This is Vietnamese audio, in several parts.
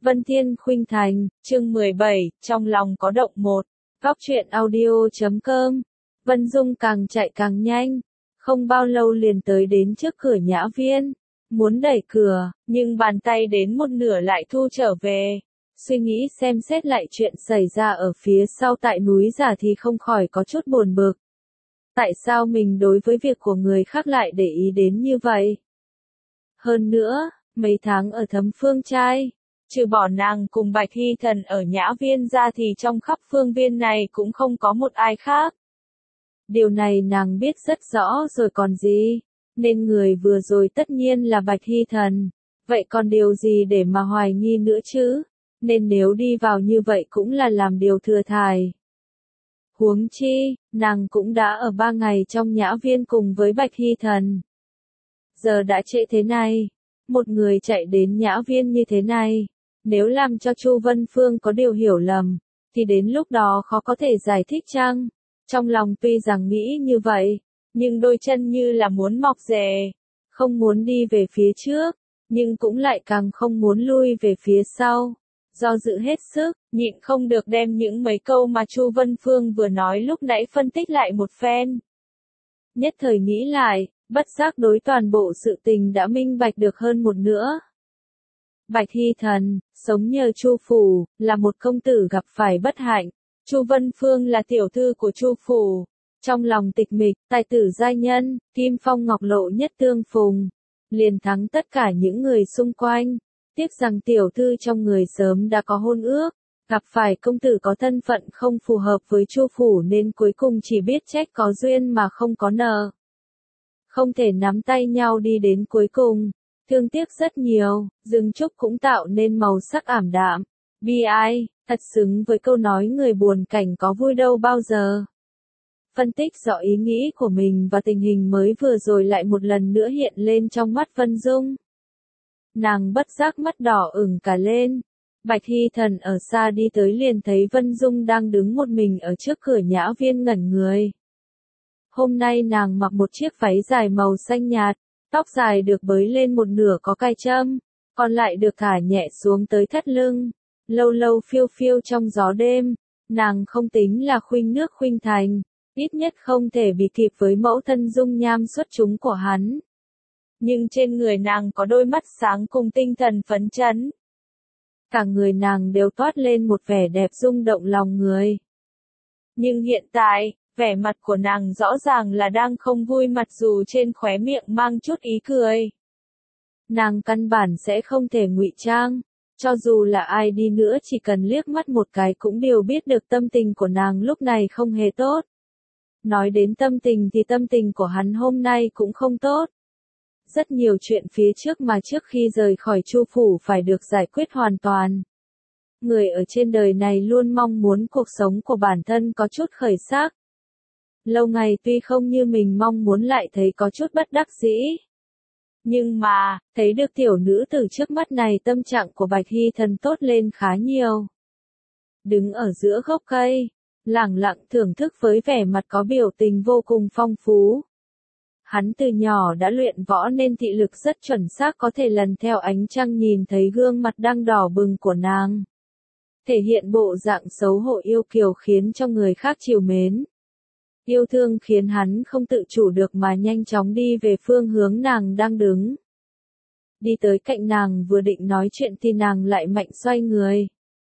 Vân Thiên Khuynh Thành, chương 17, trong lòng có động một. Góc truyện audio.com. Vân Dung càng chạy càng nhanh, không bao lâu liền tới đến trước cửa Nhã Viên, muốn đẩy cửa, nhưng bàn tay đến một nửa lại thu trở về. Suy nghĩ xem xét lại chuyện xảy ra ở phía sau tại núi giả thì không khỏi có chút buồn bực. Tại sao mình đối với việc của người khác lại để ý đến như vậy? Hơn nữa, mấy tháng ở Thấm Phương Trai, trừ bỏ nàng cùng Bạch Hy Thần ở Nhã Viên ra thì trong khắp phương viên này cũng không có một ai khác. Điều này nàng biết rất rõ rồi còn gì, nên người vừa rồi tất nhiên là Bạch Hy Thần, vậy còn điều gì để mà hoài nghi nữa chứ, nên nếu đi vào như vậy cũng là làm điều thừa thải. Huống chi, nàng cũng đã ở 3 ngày trong Nhã Viên cùng với Bạch Hy Thần. Giờ đã trễ thế này, một người chạy đến Nhã Viên như thế này, nếu làm cho Chu Vân Phương có điều hiểu lầm, thì đến lúc đó khó có thể giải thích chăng? Trong lòng tuy rằng nghĩ như vậy, nhưng đôi chân như là muốn mọc rễ, không muốn đi về phía trước, nhưng cũng lại càng không muốn lui về phía sau. Do dự hết sức, nhịn không được đem những mấy câu mà Chu Vân Phương vừa nói lúc nãy phân tích lại một phen. Nhất thời nghĩ lại, bất giác đối toàn bộ sự tình đã minh bạch được hơn một nữa. Bạch Hy Thần, sống nhờ Chu phủ, là một công tử gặp phải bất hạnh. Chu Vân Phương là tiểu thư của Chu phủ. Trong lòng tịch mịch, tài tử giai nhân, kim phong ngọc lộ nhất tương phùng, liền thắng tất cả những người xung quanh. Tiếc rằng tiểu thư trong người sớm đã có hôn ước, gặp phải công tử có thân phận không phù hợp với Chu phủ nên cuối cùng chỉ biết trách có duyên mà không có nợ. Không thể nắm tay nhau đi đến cuối cùng, thương tiếc rất nhiều, rừng trúc cũng tạo nên màu sắc ảm đạm. Bi ai, thật xứng với câu nói người buồn cảnh có vui đâu bao giờ. Phân tích rõ ý nghĩ của mình và tình hình mới vừa rồi lại một lần nữa hiện lên trong mắt Vân Dung. Nàng bất giác mắt đỏ ửng cả lên. Bạch Hy Thần ở xa đi tới liền thấy Vân Dung đang đứng một mình ở trước cửa Nhã Viên ngẩn người. Hôm nay nàng mặc một chiếc váy dài màu xanh nhạt, tóc dài được bới lên một nửa có cài trâm, còn lại được thả nhẹ xuống tới thắt lưng, lâu lâu phiêu phiêu trong gió đêm. Nàng không tính là khuynh nước khuynh thành, ít nhất không thể bị kịp với mẫu thân dung nham xuất chúng của hắn. Nhưng trên người nàng có đôi mắt sáng cùng tinh thần phấn chấn. Cả người nàng đều toát lên một vẻ đẹp rung động lòng người. Nhưng hiện tại, vẻ mặt của nàng rõ ràng là đang không vui mặc dù trên khóe miệng mang chút ý cười. Nàng căn bản sẽ không thể ngụy trang, cho dù là ai đi nữa chỉ cần liếc mắt một cái cũng đều biết được tâm tình của nàng lúc này không hề tốt. Nói đến tâm tình thì tâm tình của hắn hôm nay cũng không tốt. Rất nhiều chuyện phía trước mà trước khi rời khỏi Chu phủ phải được giải quyết hoàn toàn. Người ở trên đời này luôn mong muốn cuộc sống của bản thân có chút khởi sắc. Lâu ngày tuy không như mình mong muốn lại thấy có chút bất đắc dĩ. Nhưng mà, thấy được tiểu nữ từ trước mắt này tâm trạng của Bạch Hy Thần tốt lên khá nhiều. Đứng ở giữa gốc cây, lẳng lặng thưởng thức với vẻ mặt có biểu tình vô cùng phong phú. Hắn từ nhỏ đã luyện võ nên thị lực rất chuẩn xác có thể lần theo ánh trăng nhìn thấy gương mặt đang đỏ bừng của nàng. Thể hiện bộ dạng xấu hổ yêu kiều khiến cho người khác trìu mến. Yêu thương khiến hắn không tự chủ được mà nhanh chóng đi về phương hướng nàng đang đứng. Đi tới cạnh nàng vừa định nói chuyện thì nàng lại mạnh xoay người.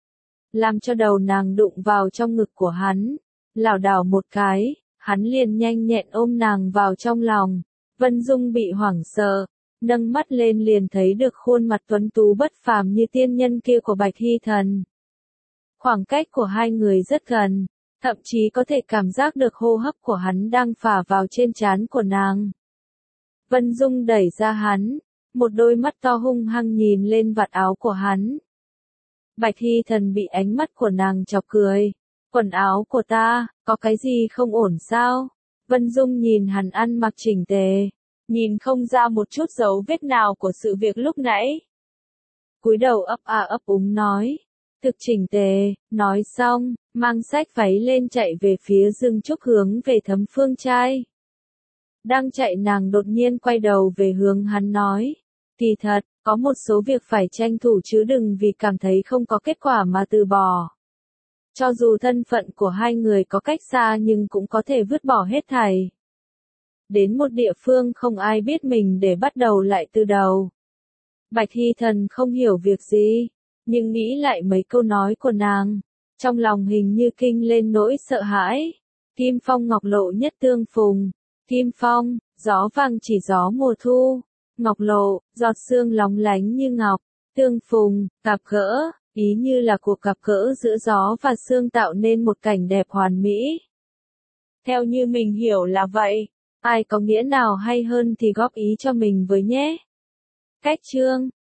Làm cho đầu nàng đụng vào trong ngực của hắn, lảo đảo một cái. Hắn liền nhanh nhẹn ôm nàng vào trong lòng. Vân Dung bị hoảng sợ, nâng mắt lên liền thấy được khuôn mặt tuấn tú bất phàm như tiên nhân kia của Bạch Hy Thần. Khoảng cách của hai người rất gần, thậm chí có thể cảm giác được hô hấp của hắn đang phả vào trên trán của nàng. Vân Dung đẩy ra hắn, một đôi mắt to hung hăng nhìn lên vạt áo của hắn. Bạch Hy Thần bị ánh mắt của nàng chọc cười. Quần áo của ta, có cái gì không ổn sao? Vân Dung nhìn hắn ăn mặc chỉnh tề, nhìn không ra một chút dấu vết nào của sự việc lúc nãy. Cúi đầu ấp úng nói, thực chỉnh tề, nói xong, mang sách váy lên chạy về phía rừng trúc hướng về Thấm Phương Trai. Đang chạy nàng đột nhiên quay đầu về hướng hắn nói, Kỳ thật, có một số việc phải tranh thủ chứ đừng vì cảm thấy không có kết quả mà từ bỏ. Cho dù thân phận của hai người có cách xa nhưng cũng có thể vứt bỏ hết thảy. Đến một địa phương không ai biết mình để bắt đầu lại từ đầu. Bạch Hy Thần không hiểu việc gì, nhưng nghĩ lại mấy câu nói của nàng. Trong lòng hình như kinh lên nỗi sợ hãi. Kim phong ngọc lộ nhất tương phùng. Kim phong, gió vàng chỉ gió mùa thu. Ngọc lộ, giọt sương lóng lánh như ngọc. Tương phùng, gặp gỡ, ý như là cuộc gặp gỡ giữa gió và sương tạo nên một cảnh đẹp hoàn mỹ. Theo như mình hiểu là vậy. Ai có nghĩa nào hay hơn thì góp ý cho mình với nhé. Cách chương